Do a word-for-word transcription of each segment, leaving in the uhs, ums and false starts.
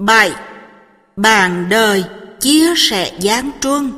bảy. Bạn đời chia sẻ gian truân.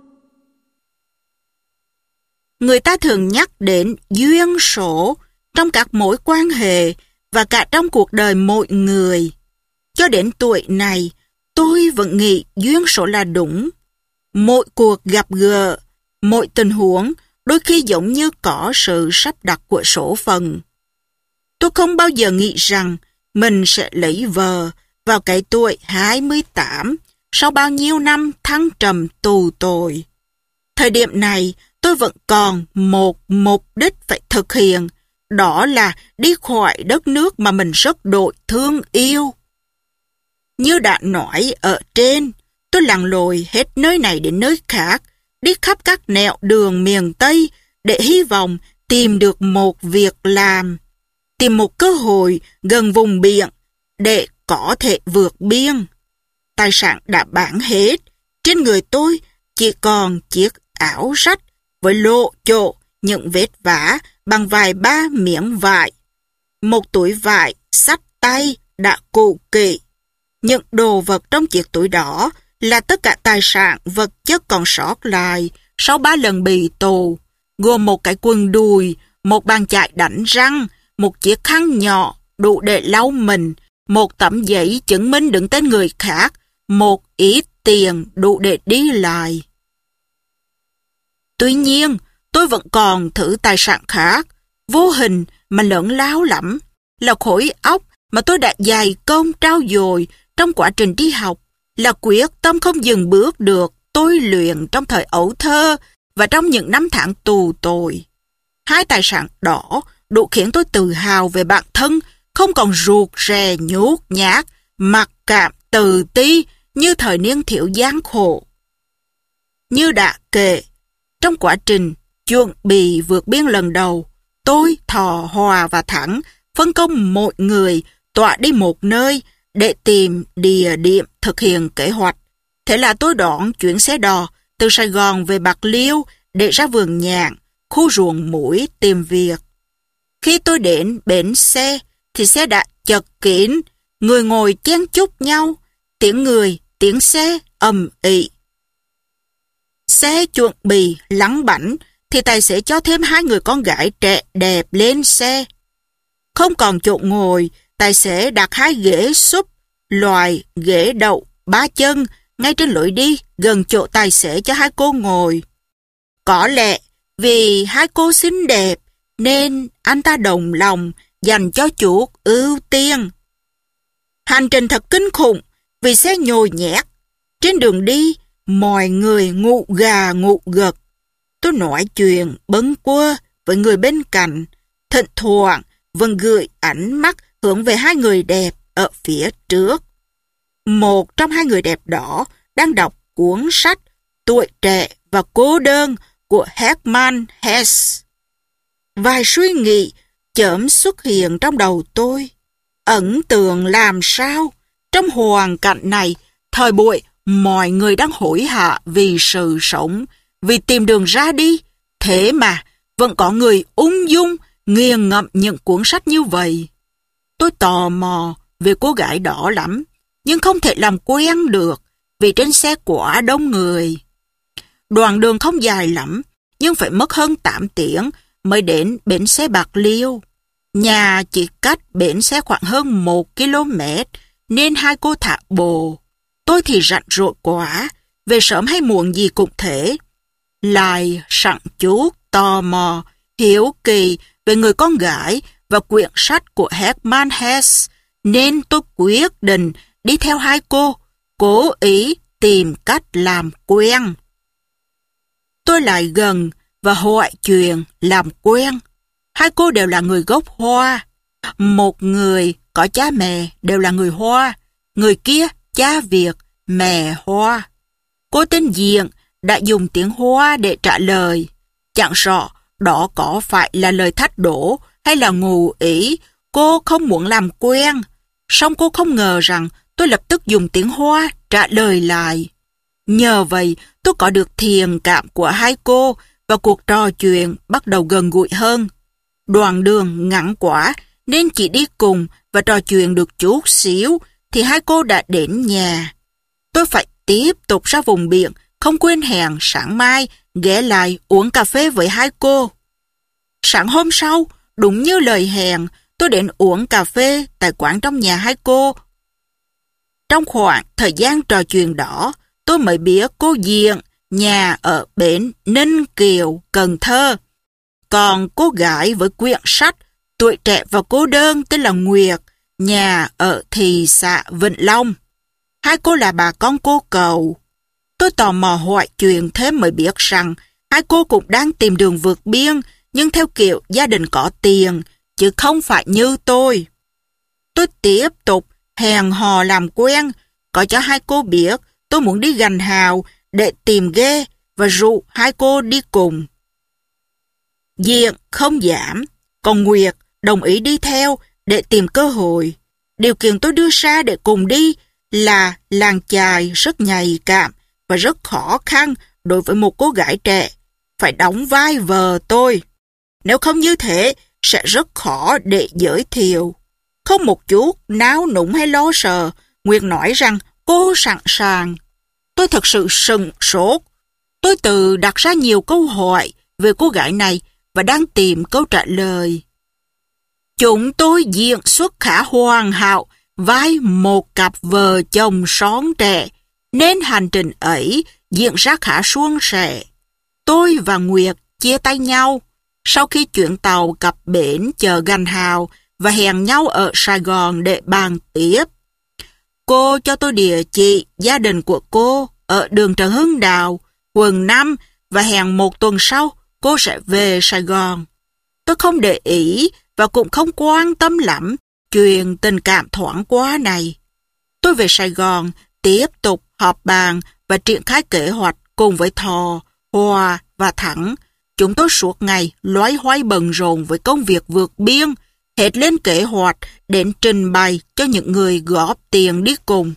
Người ta thường nhắc đến duyên số trong các mối quan hệ và cả trong cuộc đời mỗi người. Cho đến tuổi này, tôi vẫn nghĩ duyên số là đúng. Mỗi cuộc gặp gỡ, mỗi tình huống đôi khi giống như có sự sắp đặt của số phận. Tôi không bao giờ nghĩ rằng mình sẽ lấy vợ vào cái tuổi hai mươi tám sau bao nhiêu năm thăng trầm tù tội. Thời điểm này, tôi vẫn còn một mục đích phải thực hiện, đó là đi khỏi đất nước mà mình rất đội thương yêu. Như đã nói ở trên, tôi lặn lội hết nơi này đến nơi khác, đi khắp các nẻo đường miền Tây để hy vọng tìm được một việc làm, tìm một cơ hội gần vùng biển để có thể vượt biên. Tài sản đã bán hết, trên người tôi chỉ còn chiếc áo rách với lộ chỗ những vết vá bằng vài ba miếng vải. Một túi vải xách tay đã cũ kỹ. Những đồ vật trong chiếc túi đó là tất cả tài sản vật chất còn sót lại sau ba lần bị tù, gồm một cái quần đùi, một bàn chải đánh răng, một chiếc khăn nhỏ đủ để lau mình, một tấm giấy chứng minh đứng tên người khác, một ít tiền đủ để đi lại. Tuy nhiên, tôi vẫn còn thứ tài sản khác, vô hình mà lớn lao lắm, là khối óc mà tôi đã dày công trau dồi trong quá trình đi học, là quyết tâm không dừng bước được tôi luyện trong thời ấu thơ và trong những năm tháng tù tội. Hai tài sản đó đủ khiến tôi tự hào về bản thân, không còn ruột rè nhút nhát, mặc cảm tự ti như thời niên thiếu gian khổ. Như đã kể, trong quá trình chuẩn bị vượt biên lần đầu, tôi, Thọ, Hòa và Thắng phân công mỗi người tọa đi một nơi để tìm địa điểm thực hiện kế hoạch. Thế là tôi đón chuyến xe đò từ Sài Gòn về Bạc Liêu để ra vườn nhạn, khu ruộng muối tìm việc. Khi tôi đến bến xe thì xe đã chật kín, người ngồi chen chúc nhau, tiếng người, tiếng xe ầm ĩ. Xe chuẩn bị lăn bánh thì tài xế cho thêm hai người con gái trẻ đẹp lên xe. Không còn chỗ ngồi, tài xế đặt hai ghế súp, loại ghế đậu ba chân ngay trên lối đi gần chỗ tài xế cho hai cô ngồi. Có lẽ vì hai cô xinh đẹp nên anh ta đồng lòng dành cho chuột ưu tiên. Hành trình thật kinh khủng vì xe nhồi nhét. Trên đường đi, mọi người ngủ gà ngủ gật. Tôi nói chuyện bâng quơ với người bên cạnh, thỉnh thoảng vẫn gửi ánh mắt hướng về hai người đẹp ở phía trước. Một trong hai người đẹp đó đang đọc cuốn sách Tuổi trẻ và cô đơn của Hermann Hesse. Vài suy nghĩ chợt xuất hiện trong đầu tôi. Ấn tượng làm sao? Trong hoàn cảnh này, thời buổi mọi người đang hối hả vì sự sống, vì tìm đường ra đi. Thế mà vẫn có người ung dung nghiền ngẫm những cuốn sách như vậy. Tôi tò mò về cô gái đó lắm, nhưng không thể làm quen được vì trên xe quá đông người. Đoạn đường không dài lắm, nhưng phải mất hơn tám tiếng mới đến bến xe Bạc Liêu. Nhà chỉ cách bến xe khoảng hơn một ki lô mét, nên hai cô thả bồ. Tôi thì rảnh rỗi quá, về sớm hay muộn gì cũng thế. Lại sẵn chút tò mò, hiếu kỳ về người con gái và quyển sách của Hermann Hesse, nên tôi quyết định đi theo hai cô, cố ý tìm cách làm quen. Tôi lại gần và hỏi chuyện làm quen. Hai cô đều là người gốc Hoa. Một người có cha mẹ đều là người Hoa, người kia cha Việt, mẹ Hoa. Cô tên Diện đã dùng tiếng Hoa để trả lời. Chẳng rõ đó có phải là lời thách đố hay là ngụ ý cô không muốn làm quen. Song cô không ngờ rằng tôi lập tức dùng tiếng Hoa trả lời lại. Nhờ vậy tôi có được thiện cảm của hai cô và cuộc trò chuyện bắt đầu gần gũi hơn. Đoạn đường ngắn quá nên chỉ đi cùng và trò chuyện được chút xíu thì hai cô đã đến nhà. Tôi phải tiếp tục ra vùng biển, không quên hẹn sáng mai ghé lại uống cà phê với hai cô. Sáng hôm sau, đúng như lời hẹn, tôi đến uống cà phê tại quán trong nhà hai cô. Trong khoảng thời gian trò chuyện đó, tôi mới biết cô Diện nhà ở bến Ninh Kiều, Cần Thơ. Còn cô gái với quyển sách Tuổi Trẻ và Cô Đơn tên là Nguyệt, nhà ở thị xã Vĩnh Long. Hai cô là bà con cô Cầu. Tôi tò mò hỏi chuyện thêm mới biết rằng hai cô cũng đang tìm đường vượt biên, nhưng theo kiểu gia đình có tiền, chứ không phải như tôi. Tôi tiếp tục hẹn hò làm quen, có cho hai cô biết tôi muốn đi gành hào để tìm ghe và rủ hai cô đi cùng. Diện không giảm, còn Nguyệt đồng ý đi theo để tìm cơ hội. Điều kiện tôi đưa ra để cùng đi là làng chài rất nhạy cảm và rất khó khăn đối với một cô gái trẻ, phải đóng vai vợ tôi. Nếu không như thế, sẽ rất khó để giới thiệu. Không một chút náo núng hay lo sợ, Nguyệt nói rằng cô sẵn sàng. Tôi thật sự sừng sốt. Tôi tự đặt ra nhiều câu hỏi về cô gái này và đang tìm câu trả lời. Chúng tôi diễn xuất khá hoàn hảo vai một cặp vợ chồng xón trẻ, nên hành trình ấy diễn ra khá suôn sẻ. Tôi và Nguyệt chia tay nhau sau khi chuyển tàu cập bến chờ gành hào và hẹn nhau ở Sài Gòn để bàn tiếp. Cô cho tôi địa chỉ gia đình của cô ở đường Trần Hưng Đạo, quận năm và hẹn một tuần sau cô sẽ về Sài Gòn. Tôi không để ý và cũng không quan tâm lắm chuyện tình cảm thoáng qua này. Tôi về Sài Gòn tiếp tục họp bàn và triển khai kế hoạch cùng với Thò, Hòa và Thắng. Chúng tôi suốt ngày loay hoay bận rộn với công việc vượt biên, hết lên kế hoạch đến trình bày cho những người góp tiền đi cùng.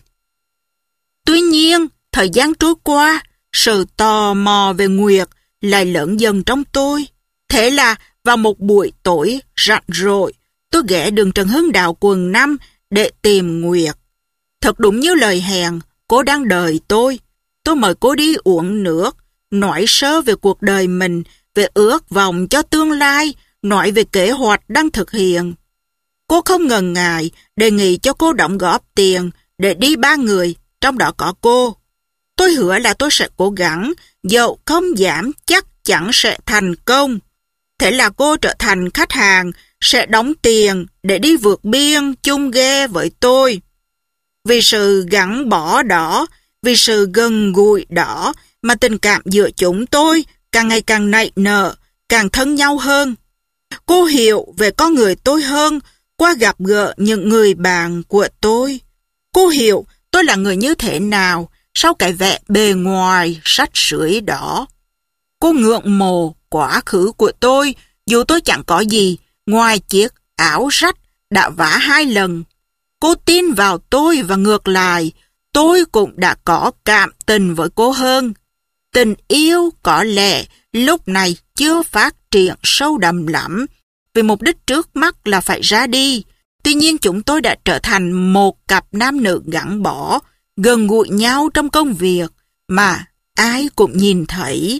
Tuy nhiên, thời gian trôi qua, sự tò mò về Nguyệt lại lớn dần trong tôi. Thế là vào một buổi tối rảnh rỗi, tôi ghé đường Trần Hưng Đạo quận năm để tìm Nguyệt. Thật đúng như lời hẹn, cô đang đợi tôi. Tôi mời cô đi uống nước, nói sơ về cuộc đời mình, về ước vọng cho tương lai, nói về kế hoạch đang thực hiện. Cô không ngần ngại đề nghị cho cô đóng góp tiền để đi ba người, trong đó có cô. Tôi hứa là tôi sẽ cố gắng, dẫu không giảm chắc chắn sẽ thành công. Thế là cô trở thành khách hàng, sẽ đóng tiền để đi vượt biên chung ghe với tôi. Vì sự gắn bó đó, vì sự gần gũi đó mà tình cảm giữa chúng tôi càng ngày càng nảy nở, càng thân nhau hơn. Cô hiểu về con người tôi hơn qua gặp gỡ những người bạn của tôi. Cô hiểu tôi là người như thế nào sau cái vẻ bề ngoài rách rưới đó. Cô ngưỡng mộ quá khứ của tôi, dù tôi chẳng có gì ngoài chiếc áo rách đã vá hai lần. Cô tin vào tôi và ngược lại, tôi cũng đã có cảm tình với cô hơn. Tình yêu có lẽ lúc này chưa phát triển sâu đậm lắm, vì mục đích trước mắt là phải ra đi. Tuy nhiên chúng tôi đã trở thành một cặp nam nữ gắn bó, gần gũi nhau trong công việc mà ai cũng nhìn thấy.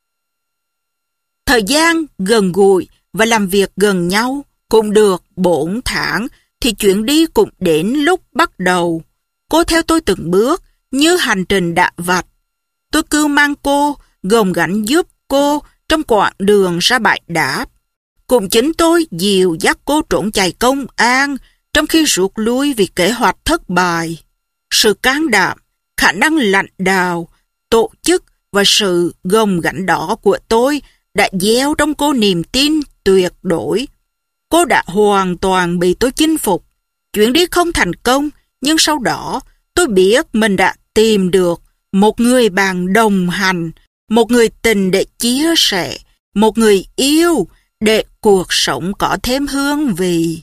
Thời gian gần gũi và làm việc gần nhau cũng được bốn tháng thì chuyện đi cũng đến lúc bắt đầu. Cô theo tôi từng bước như hành trình đã vạch. Tôi cứ mang cô, gồng gánh giúp cô trong quãng đường ra bãi đáp. Cũng chính tôi dìu dắt cô trốn chạy công an trong khi rút lui vì kế hoạch thất bại. Sự can đảm, khả năng lãnh đạo, tổ chức và sự gồng gánh đó của tôi đã gieo trong cô niềm tin tuyệt đối. Cô đã hoàn toàn bị tôi chinh phục. Chuyến đi không thành công, nhưng sau đó tôi biết mình đã tìm được một người bạn đồng hành, một người tình để chia sẻ, một người yêu để cuộc sống có thêm hương vị.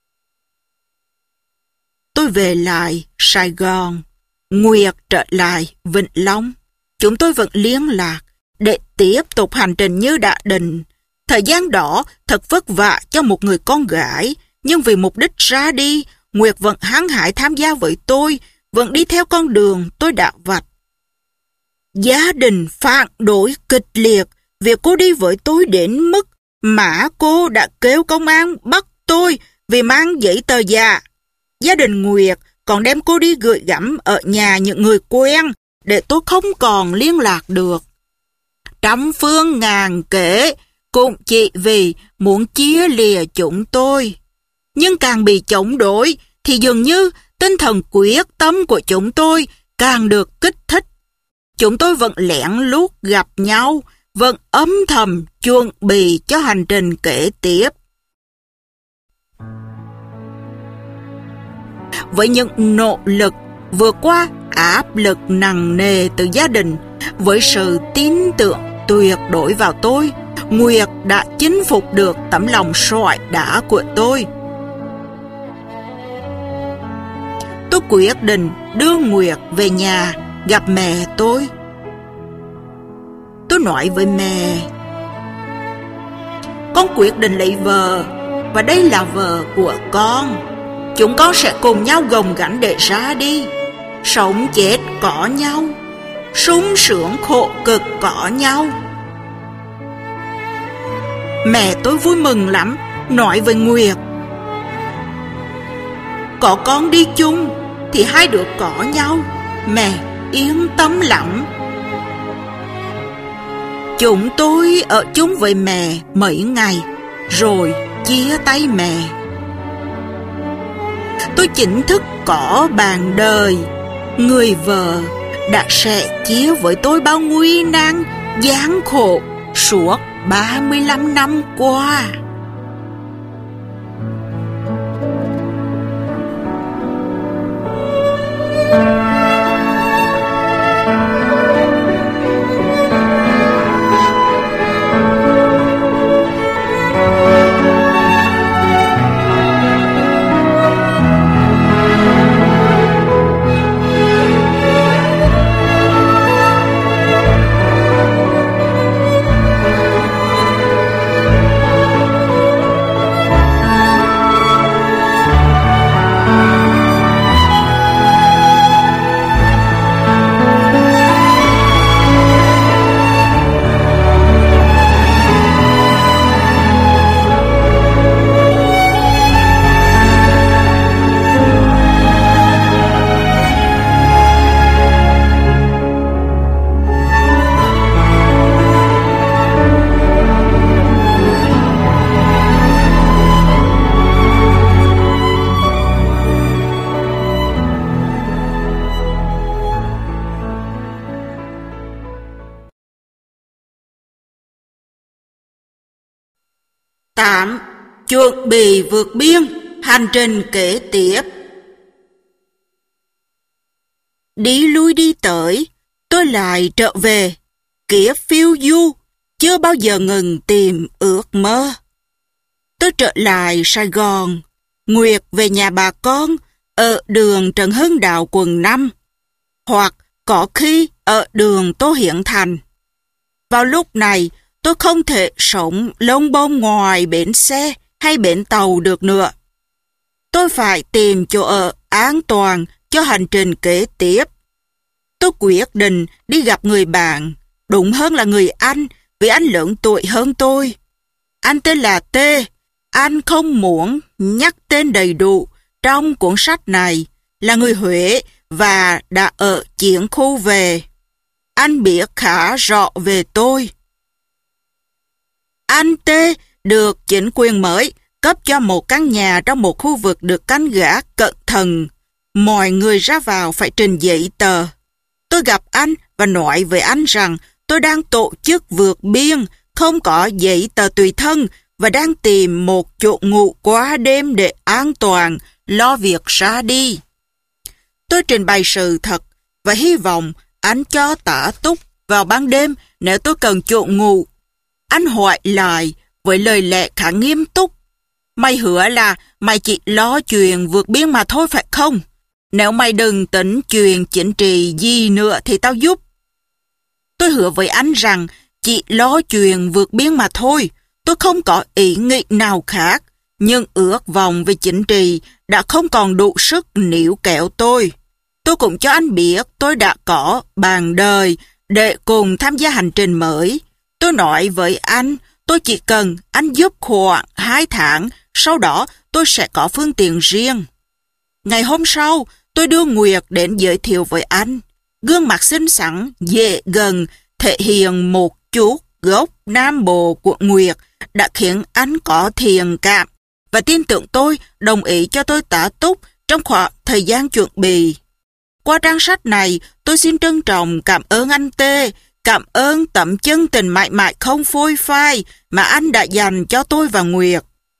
Tôi về lại Sài Gòn, Nguyệt trở lại Vĩnh Long. Chúng tôi vẫn liên lạc để tiếp tục hành trình như đã định. Thời gian đó thật vất vả cho một người con gái, nhưng vì mục đích ra đi, Nguyệt vẫn hăng hái tham gia với tôi, vẫn đi theo con đường tôi đã vạch. Gia đình phản đối kịch liệt việc cô đi với tôi đến mức mà cô đã kêu công an bắt tôi vì mang giấy tờ giả. Gia đình Nguyệt còn đem cô đi gửi gắm ở nhà những người quen để tôi không còn liên lạc được. Trăm phương ngàn kế cũng chỉ vì muốn chia lìa chúng tôi. Nhưng càng bị chống đối thì dường như tinh thần quyết tâm của chúng tôi càng được kích thích. Chúng tôi vẫn lén lút gặp nhau, vẫn âm thầm chuẩn bị cho hành trình kế tiếp. Với những nỗ lực vượt qua áp lực nặng nề từ gia đình, với sự tin tưởng tuyệt đối vào tôi, Nguyệt đã chinh phục được tấm lòng sỏi đá của tôi. Tôi quyết định đưa Nguyệt về nhà gặp mẹ tôi. Tôi nói với mẹ, con quyết định lấy vợ, và đây là vợ của con. Chúng con sẽ cùng nhau gồng gánh để ra đi. Sống chết có nhau, sung sướng khổ cực có nhau. Mẹ tôi vui mừng lắm, nói với Nguyệt, có con đi chung thì hai đứa có nhau, mẹ yên tâm lắm. Chúng tôi ở chung với mẹ mấy ngày, rồi chia tay mẹ. Tôi chính thức có bạn đời, người vợ đã sẻ chia với tôi bao nguy nan, gian khổ suốt ba mươi lăm năm qua. Tám. Chuẩn bị vượt biên, hành trình kế tiếp. Đi lui đi tới, tôi lại trở về. Kiếp phiêu du, chưa bao giờ ngừng tìm ước mơ. Tôi trở lại Sài Gòn, Nguyệt về nhà bà con, ở đường Trần Hưng Đạo quận năm, hoặc có khi ở đường Tô Hiển Thành. Vào lúc này, tôi không thể sống lông bông ngoài bến xe hay bến tàu được nữa. Tôi phải tìm chỗ ở an toàn cho hành trình kế tiếp. Tôi quyết định đi gặp người bạn, đúng hơn là người anh, vì anh lớn tuổi hơn tôi. Anh tên là T. Anh không muốn nhắc tên đầy đủ trong cuốn sách này, là người Huế và đã ở chiến khu về. Anh biết khá rõ về tôi. Anh T được chính quyền mới cấp cho một căn nhà trong một khu vực được canh gác cẩn thận. Mọi người ra vào phải trình giấy tờ. Tôi gặp anh và nói với anh rằng tôi đang tổ chức vượt biên, không có giấy tờ tùy thân và đang tìm một chỗ ngủ qua đêm để an toàn, lo việc ra đi. Tôi trình bày sự thật và hy vọng anh cho tả túc vào ban đêm nếu tôi cần chỗ ngủ. Anh hỏi lại với lời lẽ khá nghiêm túc. Mày hứa là mày chỉ lo chuyện vượt biên mà thôi phải không? Nếu mày đừng tính chuyện chính trị gì nữa thì tao giúp. Tôi hứa với anh rằng chỉ lo chuyện vượt biên mà thôi. Tôi không có ý nghĩ nào khác. Nhưng ước vọng về chính trị đã không còn đủ sức níu kéo tôi. Tôi cũng cho anh biết tôi đã có bàn đời để cùng tham gia hành trình mới. Tôi nói với anh, tôi chỉ cần anh giúp khoảng hai tháng, sau đó tôi sẽ có phương tiện riêng. Ngày hôm sau, tôi đưa Nguyệt đến giới thiệu với anh. Gương mặt xinh xắn, dễ gần, thể hiện một chút gốc Nam Bộ của Nguyệt đã khiến anh có thiện cảm và tin tưởng tôi đồng ý cho tôi tá túc trong khoảng thời gian chuẩn bị. Qua trang sách này, tôi xin trân trọng cảm ơn anh T, cảm ơn tấm chân tình mãi mãi không phôi phai mà anh đã dành cho tôi và Nguyệt.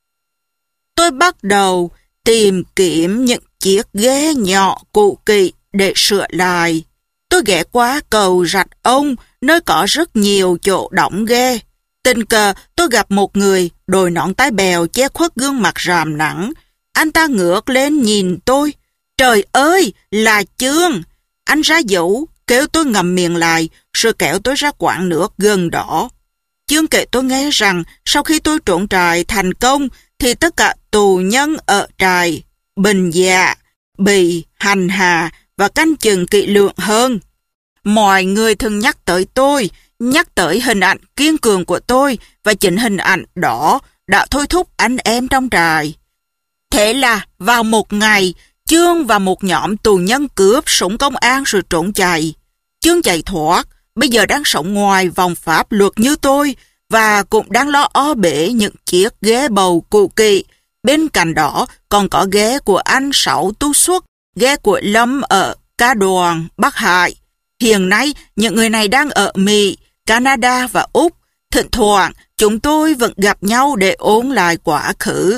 Tôi bắt đầu tìm kiếm những chiếc ghế nhỏ cũ kỹ để sửa lại. Tôi ghé qua cầu Rạch Ông, nơi có rất nhiều chỗ đóng ghế. Tình cờ tôi gặp một người đội nón tai bèo che khuất gương mặt ràm nắng. Anh ta ngước lên nhìn tôi. Trời ơi, là Chương! Anh ra dấu, kêu tôi ngậm miệng lại, rồi kéo tôi ra quán nước gần đó. Chương kể tôi nghe rằng sau khi tôi trốn trại thành công thì tất cả tù nhân ở trại Bình Dạ bị hành hạ và canh chừng kỹ lưỡng hơn. Mọi người thường nhắc tới tôi, nhắc tới hình ảnh kiên cường của tôi và chính hình ảnh đó đã thôi thúc anh em trong trại. Thế là vào một ngày, Chương và một nhóm tù nhân cướp súng công an rồi trốn chạy. Chương chạy thoát, bây giờ đang sống ngoài vòng pháp luật như tôi và cũng đang lo o bể những chiếc ghế bầu cũ kỹ. Bên cạnh đó còn có ghế của anh Sáu Tu Xuất, ghế của Lâm ở Ca Đoàn, Bắc Hải. Hiện nay, những người này đang ở Mỹ, Canada và Úc. Thỉnh thoảng, chúng tôi vẫn gặp nhau để ôn lại quá khứ.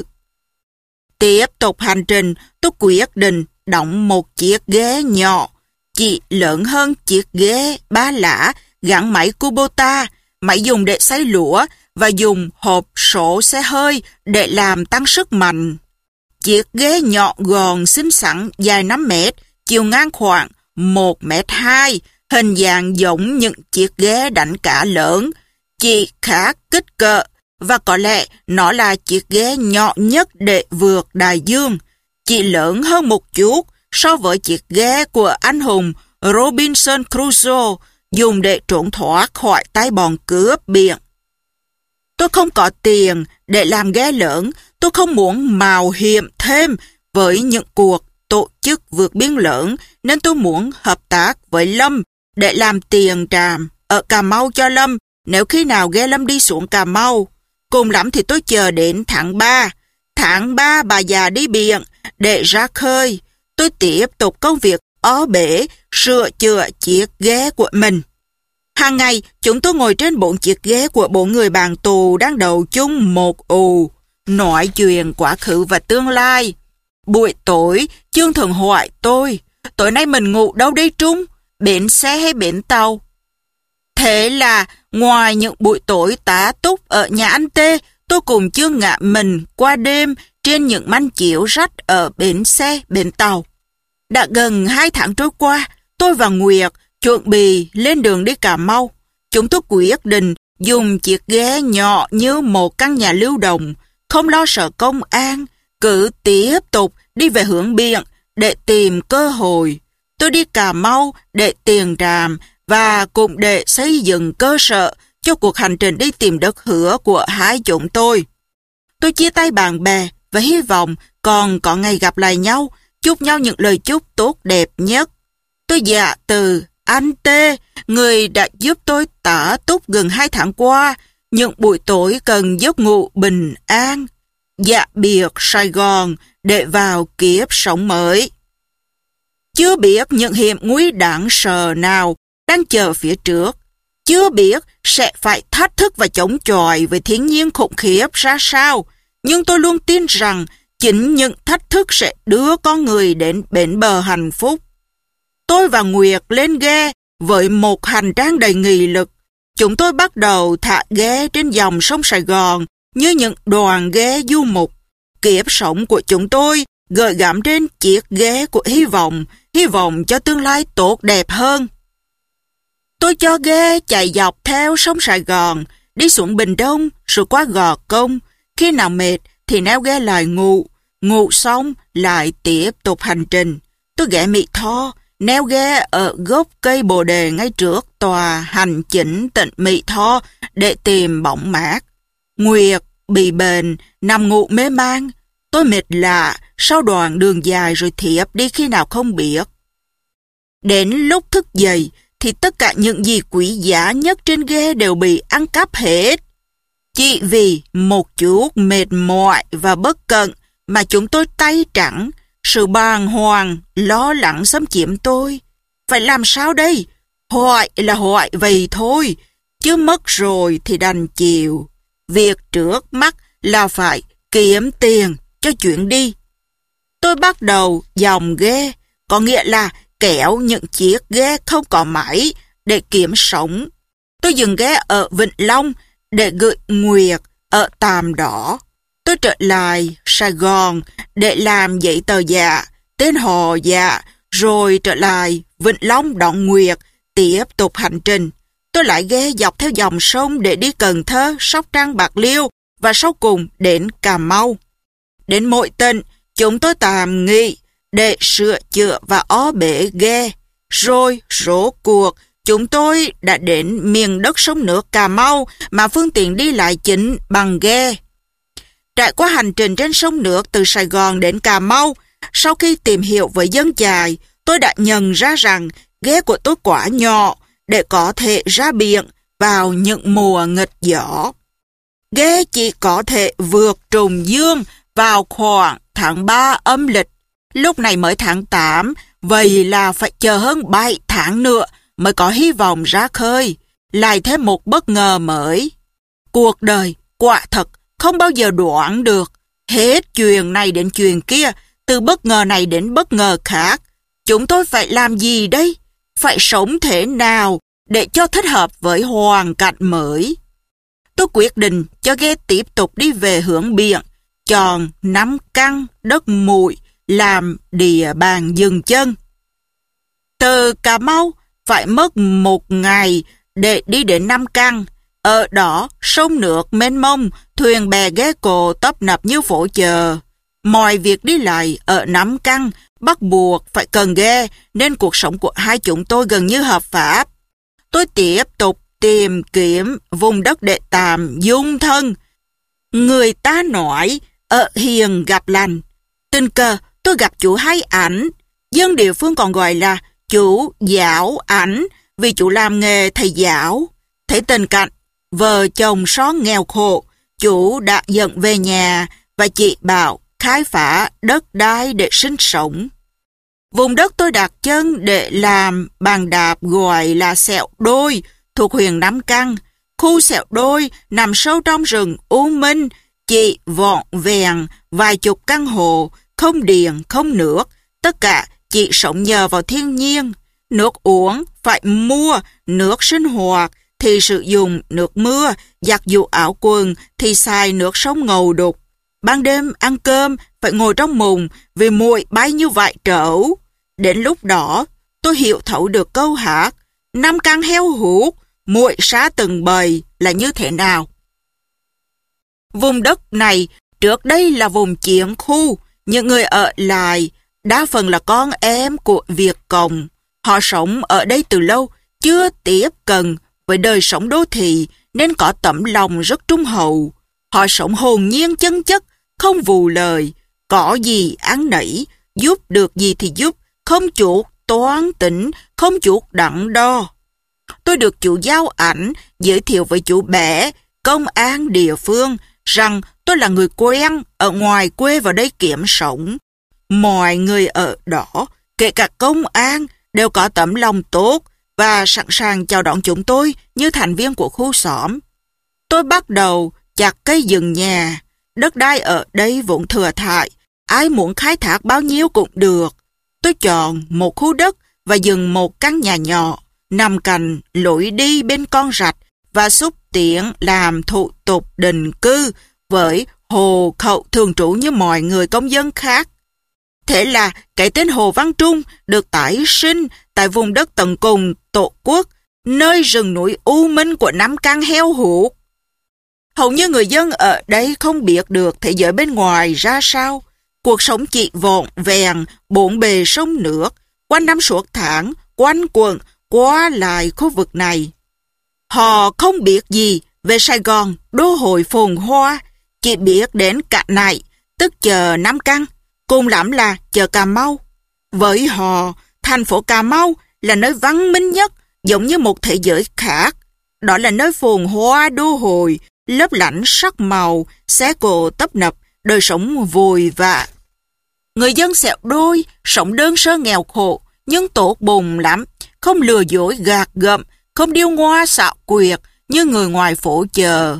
Tiếp tục hành trình, tôi quyết định đóng một chiếc ghế nhỏ, chỉ lớn hơn chiếc ghế ba lã gắn máy Kubota, máy dùng để xay lúa và dùng hộp sổ xe hơi để làm tăng sức mạnh. Chiếc ghế nhỏ gọn xinh xắn dài năm mét, chiều ngang khoảng một mét hai, hình dạng giống những chiếc ghế đánh cá lớn, chỉ khác kích cỡ và có lẽ nó là chiếc ghế nhỏ nhất để vượt đại dương, chỉ lớn hơn một chút so với chiếc ghế của anh hùng Robinson Crusoe dùng để trốn thoát khỏi tay bọn cướp biển. Tôi không có tiền để làm ghế lớn, tôi không muốn mạo hiểm thêm với những cuộc tổ chức vượt biên lớn, nên tôi muốn hợp tác với Lâm để làm tiền tràm ở Cà Mau cho Lâm nếu khi nào ghé Lâm đi xuống Cà Mau. Cùng lắm thì tôi chờ đến tháng ba. Tháng ba bà già đi biển để ra khơi. Tôi tiếp tục công việc ó bể, sửa chữa chiếc ghế của mình. Hàng ngày, chúng tôi ngồi trên bốn chiếc ghế của bốn người bạn tù đang đầu chung một ù, nói chuyện quá khứ và tương lai. Buổi tối, Chương thường hỏi tôi, tối nay mình ngủ đâu đây Trung? Bến xe hay bến tàu? Thế là, ngoài những buổi tối tá túc ở nhà anh Tê, tôi cùng Chương ngả mình qua đêm trên những manh chiếu rách ở bến xe, bến tàu. Đã gần hai tháng trôi qua, tôi và Nguyệt chuẩn bị lên đường đi Cà Mau. Chúng tôi quyết định dùng chiếc ghế nhỏ như một căn nhà lưu động, không lo sợ công an, cứ tiếp tục đi về hướng biển để tìm cơ hội. Tôi đi Cà Mau để tiền tràm và cũng để xây dựng cơ sở cho cuộc hành trình đi tìm đất hứa của hai chúng tôi. Tôi chia tay bạn bè và hy vọng còn có ngày gặp lại nhau, chúc nhau những lời chúc tốt đẹp nhất. Tôi dạ từ anh T, người đã giúp tôi tả túc gần hai tháng qua, những buổi tối cần giấc ngủ bình an. Dạ biệt Sài Gòn để vào kiếp sống mới. Chưa biết những hiểm nguy đáng sợ nào đang chờ phía trước. Chưa biết sẽ phải thách thức và chống chọi với thiên nhiên khủng khiếp ra sao. Nhưng tôi luôn tin rằng chính những thách thức sẽ đưa con người đến bến bờ hạnh phúc. Tôi và Nguyệt lên ghe với một hành trang đầy nghị lực. Chúng tôi bắt đầu thả ghe trên dòng sông Sài Gòn như những đoàn ghe du mục. Kiếp sống của chúng tôi gợi gắm trên chiếc ghế của hy vọng, hy vọng cho tương lai tốt đẹp hơn. Tôi cho ghe chạy dọc theo sông Sài Gòn, đi xuống Bình Đông rồi qua Gò Công. Khi nào mệt thì neo ghe lại ngủ. ngủ xong lại tiếp tục hành trình. Tôi ghé Mỹ Tho, neo ghe ở gốc cây bồ đề ngay trước tòa hành chính tỉnh Mỹ Tho để tìm bóng mát. Nguyệt bị bệnh, nằm ngủ mê man. Tôi mệt lạ, sau đoạn đường dài rồi thiếp đi khi nào không biết. Đến lúc thức dậy thì tất cả những gì quý giá nhất trên ghe đều bị ăn cắp hết. Chỉ vì một chút mệt mỏi và bất cẩn mà chúng tôi tay trắng, sự bàng hoàng, lo lắng xâm chiếm tôi. Phải làm sao đây? Hoại là hoại vậy thôi, chứ mất rồi thì đành chịu. Việc trước mắt là phải kiếm tiền cho chuyện đi. Tôi bắt đầu dòng ghe, có nghĩa là kéo những chiếc ghe không có máy để kiếm sống. Tôi dừng ghe ở Vĩnh Long để gửi Nguyệt ở Tàm Đỏ. Tôi trở lại Sài Gòn để làm giấy tờ giả, tên họ giả, rồi trở lại Vĩnh Long đón Nguyệt, tiếp tục hành trình. Tôi lại ghe dọc theo dòng sông để đi Cần Thơ, Sóc Trăng, Bạc Liêu và sau cùng đến Cà Mau. Đến mỗi tỉnh, chúng tôi tạm nghỉ để sửa chữa và ó bể ghe. Rồi, rốt cuộc, chúng tôi đã đến miền đất sông nước Cà Mau mà phương tiện đi lại chính bằng ghe. Trải qua hành trình trên sông nước từ Sài Gòn đến Cà Mau, sau khi tìm hiểu với dân chài, tôi đã nhận ra rằng ghe của tôi quá nhỏ để có thể ra biển vào những mùa nghịch gió. Ghe chỉ có thể vượt trùng dương vào khoảng tháng ba âm lịch. Lúc này mới tháng tám, vậy là phải chờ hơn bảy tháng nữa mới có hy vọng ra khơi. Lại thêm một bất ngờ mới. Cuộc đời quả thật không bao giờ đoán được. Hết chuyện này đến chuyện kia, từ bất ngờ này đến bất ngờ khác. Chúng tôi phải làm gì đây? Phải sống thế nào để cho thích hợp với hoàn cảnh mới? Tôi quyết định cho ghe tiếp tục đi về hướng biển, chọn Nam Căn, đất Muội làm địa bàn dừng chân. Từ Cà Mau phải mất một ngày để đi đến Nam Căn. Ở đó, sông nước mênh mông, thuyền bè ghe cộ tấp nập như phố chợ. Mọi việc đi lại ở Nam Căn bắt buộc phải cần ghe, nên cuộc sống của hai chúng tôi gần như hợp pháp. Tôi tiếp tục tìm kiếm vùng đất để tạm dung thân. Người ta nói ở hiền gặp lành. Tình cờ tôi gặp chủ Hai Ảnh, dân địa phương còn gọi là chủ Giáo Ảnh, vì chủ làm nghề thầy giáo. Thấy tình cảnh vợ chồng xóm nghèo khổ, chủ đã dẫn về nhà và chỉ bảo khai phá đất đai để sinh sống. Vùng đất tôi đặt chân để làm bàn đạp gọi là Sẹo Đôi, thuộc huyện Nam Căn. Khu Sẹo Đôi nằm sâu trong rừng u minh, chỉ vọn vẹn vài chục căn hộ, không điện, không nước, tất cả chỉ sống nhờ vào thiên nhiên. Nước uống phải mua, nước sinh hoạt thì sử dụng nước mưa, giặt giũ áo quần thì xài nước sông ngầu đục. Ban đêm ăn cơm phải ngồi trong mùng vì muỗi bay như vại trẩu. Đến lúc đó tôi hiểu thấu được câu hát Năm Căn heo hút, muỗi xá từng bầy là như thế nào. Vùng đất này trước đây là vùng chiến khu, những người ở lại đa phần là con em của Việt Cộng. Họ sống ở đây từ lâu, chưa tiếp cận với đời sống đô thị nên có tấm lòng rất trung hậu. Họ sống hồn nhiên chân chất, không vù lời, có gì ăn nấy, giúp được gì thì giúp, không chuột toán tính, không chuột đắn đo. Tôi được chủ Giáo Ảnh giới thiệu với chủ Bẻ, công an địa phương, rằng tôi là người quen ở ngoài quê vào đây kiếm sống. Mọi người ở đó, kể cả công an, đều có tấm lòng tốt và sẵn sàng chào đón chúng tôi như thành viên của khu xóm. Tôi bắt đầu chặt cây dựng nhà. Đất đai ở đây vốn thừa thãi, ai muốn khai thác bao nhiêu cũng được. Tôi chọn một khu đất và dựng một căn nhà nhỏ, nằm cạnh lối đi bên con rạch và xúc tiến làm thủ tục định cư với hộ khẩu thường trú như mọi người công dân khác. Thế là cái tên Hồ Văn Trung được tái sinh tại vùng đất tận cùng Tổ quốc, nơi rừng núi u minh của Nam Căn heo hút. Hầu như người dân ở đây không biết được thế giới bên ngoài ra sao. Cuộc sống chị vọn vẹn, bốn bề sông nước, quanh năm suốt tháng, quanh quẩn, qua lại khu vực này. Họ không biết gì về Sài Gòn, đô hội phồn hoa, chỉ biết đến Cạn Nại, tức chợ Nam Căn, cùng lắm là chợ Cà Mau. Với họ, thành phố Cà Mau là nơi văn minh nhất, giống như một thế giới khác. Đó là nơi phồn hoa đô hội, lấp lánh sắc màu, xe cộ tấp nập, đời sống vội vã. Người dân Sẹo Đôi sống đơn sơ nghèo khổ, nhưng tốt bụng lắm, không lừa dối gạt gẫm, không điêu ngoa xạo quyệt như người ngoài phố chợ.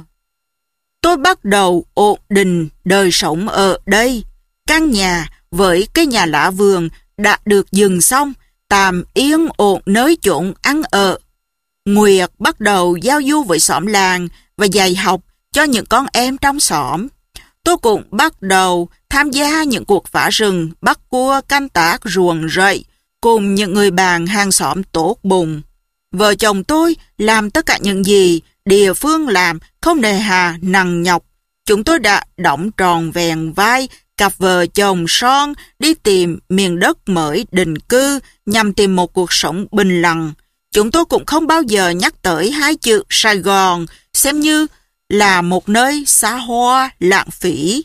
Tôi bắt đầu ổn định đời sống ở đây. Căn nhà với cái nhà lá vườn đã được dừng xong, tạm yên ổn nơi chốn ăn ở. Nguyệt bắt đầu giao du với xóm làng và dạy học cho những con em trong xóm. Tôi cũng bắt đầu tham gia những cuộc phá rừng, bắt cua, canh tác, ruộng rẫy cùng những người bạn hàng xóm tốt bụng. Vợ chồng tôi làm tất cả những gì địa phương làm, không nề hà nặng nhọc. Chúng tôi đã đóng tròn vẹn vai cặp vợ chồng son đi tìm miền đất mới định cư nhằm tìm một cuộc sống bình lặng. Chúng tôi cũng không bao giờ nhắc tới hai chữ Sài Gòn, xem như là một nơi xa hoa, lãng phí.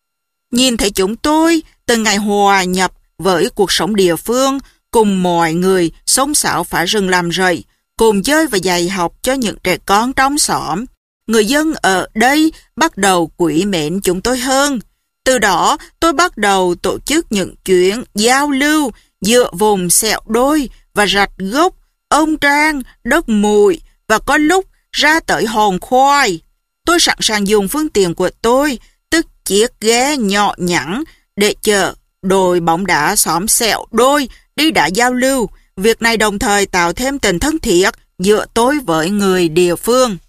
Nhìn thấy chúng tôi từ ngày hòa nhập với cuộc sống địa phương, cùng mọi người sống xảo phá rừng làm rẫy, cùng chơi và dạy học cho những trẻ con trong xóm. Người dân ở đây bắt đầu quý mến chúng tôi hơn. Từ đó tôi bắt đầu tổ chức những chuyến giao lưu giữa vùng Sẹo Đôi và Rạch Gốc, Ông Trang, Đất Mùi và có lúc ra tới Hòn Khoai. Tôi sẵn sàng dùng phương tiện của tôi, tức chiếc ghe nhỏ nhẵn, để chở đội bóng đá xóm Sẹo Đôi đi đá giao lưu. Việc này đồng thời tạo thêm tình thân thiết giữa tôi với người địa phương.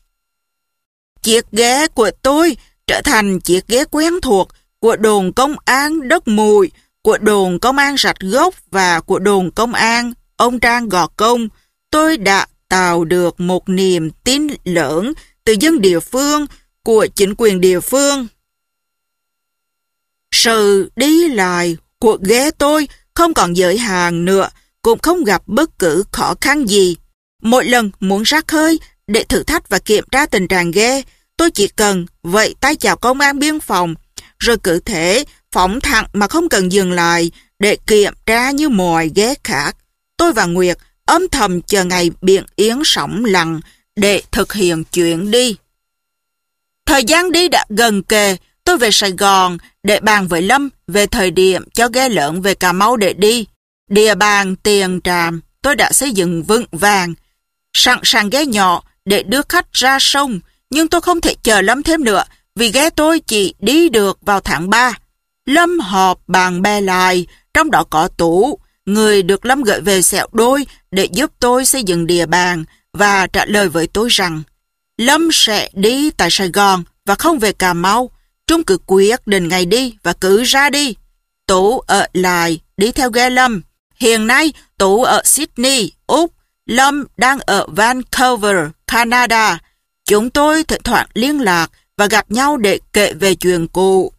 Chiếc ghe của tôi trở thành chiếc ghe quen thuộc của đồn công an Đất Mùi, của đồn công an Rạch Gốc và của đồn công an Ông Trang Gò Công. Tôi đã tạo được một niềm tin lớn từ dân địa phương, của chính quyền địa phương. Sự đi lại của ghe tôi không còn giới hạn nữa, cũng không gặp bất cứ khó khăn gì. Mỗi lần muốn ra khơi để thử thách và kiểm tra tình trạng ghe, tôi chỉ cần vẫy tay chào công an biên phòng, rồi cứ thế phóng thẳng mà không cần dừng lại để kiểm tra như mọi ghe khác. Tôi và Nguyệt âm thầm chờ ngày biển yên sóng lặng để thực hiện chuyện đi. Thời gian đi đã gần kề, tôi về Sài Gòn để bàn với Lâm về thời điểm cho ghe lớn về Cà Mau để đi. Địa bàn Tiền Tràm tôi đã xây dựng vững vàng, sẵn sàng ghe nhỏ để đưa khách ra sông, nhưng tôi không thể chờ Lâm thêm nữa vì ghe tôi chỉ đi được vào tháng ba. Lâm họp bạn bè lại, trong đó có Tú, người được Lâm gửi về Sẹo Đôi để giúp tôi xây dựng địa bàn, và trả lời với tôi rằng Lâm sẽ đi tại Sài Gòn và không về Cà Mau. Trung cứ quyết định ngày đi và cứ ra đi. Tú ở lại đi theo ghe Lâm. Hiện nay Tú ở Sydney, Úc. Lâm đang ở Vancouver, Canada. Chúng tôi thỉnh thoảng liên lạc và gặp nhau để kể về chuyện cũ.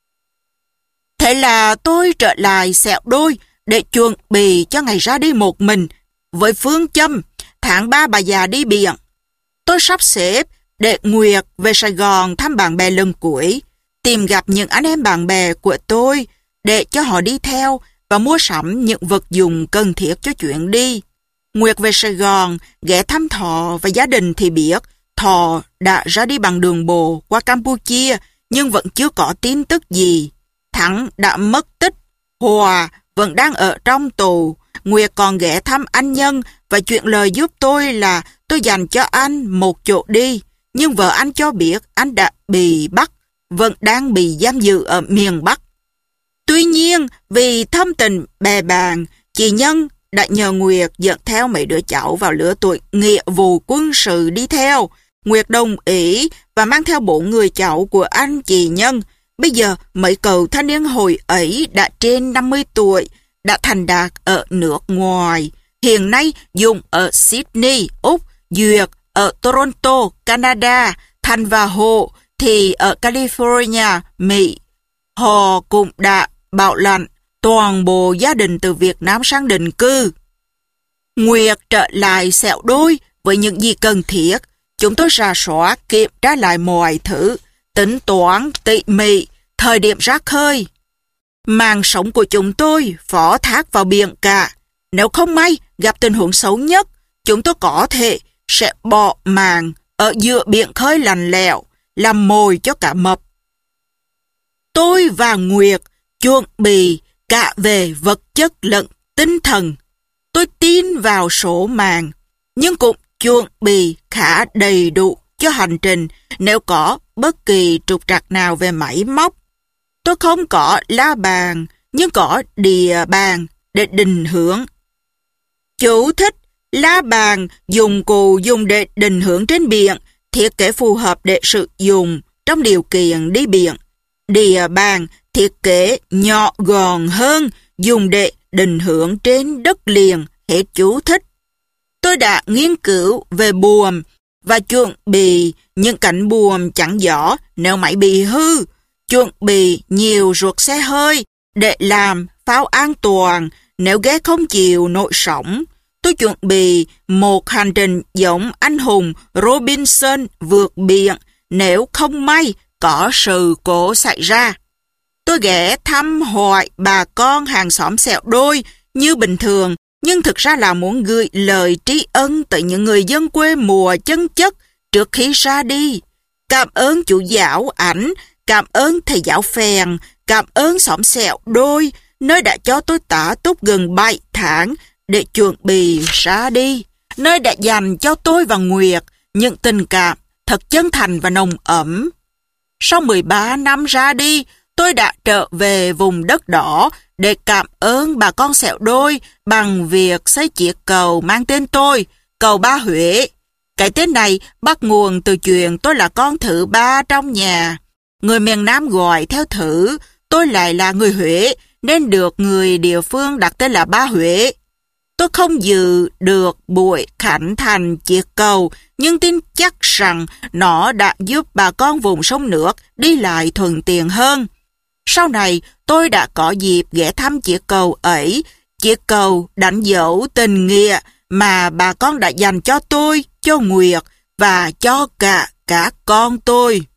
Thế là tôi trở lại Sẹo Đôi để chuẩn bị cho ngày ra đi một mình với phương châm tháng ba bà già đi biển. Tôi sắp xếp để Nguyệt về Sài Gòn thăm bạn bè lần cuối, tìm gặp những anh em bạn bè của tôi để cho họ đi theo và mua sắm những vật dụng cần thiết cho chuyện đi. Nguyệt về Sài Gòn ghé thăm Thọ, và gia đình thì biết Thọ đã ra đi bằng đường bộ qua Campuchia nhưng vẫn chưa có tin tức gì. Thắng đã mất tích, Hòa vẫn đang ở trong tù. Nguyệt còn ghé thăm anh Nhân và chuyện lời giúp tôi là tôi dành cho anh một chỗ đi, nhưng vợ anh cho biết anh đã bị bắt, vẫn đang bị giam giữ ở miền Bắc. Tuy nhiên, vì thâm tình bè bạn, chị Nhân đã nhờ Nguyệt dẫn theo mấy đứa cháu vào lứa tuổi nghĩa vụ quân sự đi theo. Nguyệt đồng ý và mang theo bốn người cháu của anh chị Nhân. Bây giờ mấy cậu thanh niên hồi ấy đã trên năm mươi tuổi, đã thành đạt ở nước ngoài. Hiện nay Dung ở Sydney, Úc, Duyệt ở Toronto, Canada, Thành và Hồ thì ở California, Mỹ. Họ cũng đã bảo lãnh toàn bộ gia đình từ Việt Nam sang định cư. Nguyệt trở lại Sẹo Đôi với những gì cần thiết. Chúng tôi rà soát, kiểm tra lại mọi thứ, tính toán tỉ mỉ thời điểm ra khơi. Màng sống của chúng tôi phó thác vào biển cả. Nếu không may gặp tình huống xấu nhất, chúng tôi có thể sẽ bỏ màng ở giữa biển khơi lạnh lẽo, làm mồi cho cả mập. Tôi và Nguyệt chuẩn bị cả về vật chất lẫn tinh thần. Tôi tin vào số màng, nhưng cũng chuẩn bị khá đầy đủ cho hành trình nếu có bất kỳ trục trặc nào về máy móc. Tôi không có la bàn, nhưng có địa bàn để định hướng. Chú thích: la bàn, dụng cụ dùng để định hướng trên biển, thiết kế phù hợp để sử dụng trong điều kiện đi biển. Địa bàn, thiết kế nhỏ gọn hơn, dùng để định hướng trên đất liền. Hết chú thích. Tôi đã nghiên cứu về buồm và chuẩn bị những cánh buồm chắn gió nếu máy bị hư, chuẩn bị nhiều ruột xe hơi để làm phao an toàn nếu ghe không chịu nổi sóng. Tôi chuẩn bị một hành trình giống anh hùng Robinson vượt biển nếu không may có sự cố xảy ra. Tôi ghé thăm hỏi bà con hàng xóm Sẹo Đôi như bình thường, nhưng thực ra là muốn gửi lời tri ân tới những người dân quê mùa chân chất trước khi ra đi. Cảm ơn chủ giáo ảnh, cảm ơn thầy giáo Phèn, cảm ơn xóm Sẹo Đôi, nơi đã cho tôi tá túc gần bảy tháng để chuẩn bị ra đi, nơi đã dành cho tôi và Nguyệt những tình cảm thật chân thành và nồng ấm. Sau mười ba năm ra đi, tôi đã trở về vùng đất đỏ để cảm ơn bà con Sẹo Đôi bằng việc xây chiếc cầu mang tên tôi, cầu Ba Huế. Cái tên này bắt nguồn từ chuyện tôi là con thứ ba trong nhà. Người miền Nam gọi theo thử, tôi lại là người Huế nên được người địa phương đặt tên là Ba Huế. Tôi không dự được buổi khánh thành chiếc cầu, nhưng tin chắc rằng nó đã giúp bà con vùng sông nước đi lại thuận tiện hơn. Sau này, tôi đã có dịp ghé thăm chiếc cầu ấy, chiếc cầu đánh dấu tình nghĩa mà bà con đã dành cho tôi, cho Nguyệt và cho cả các con tôi.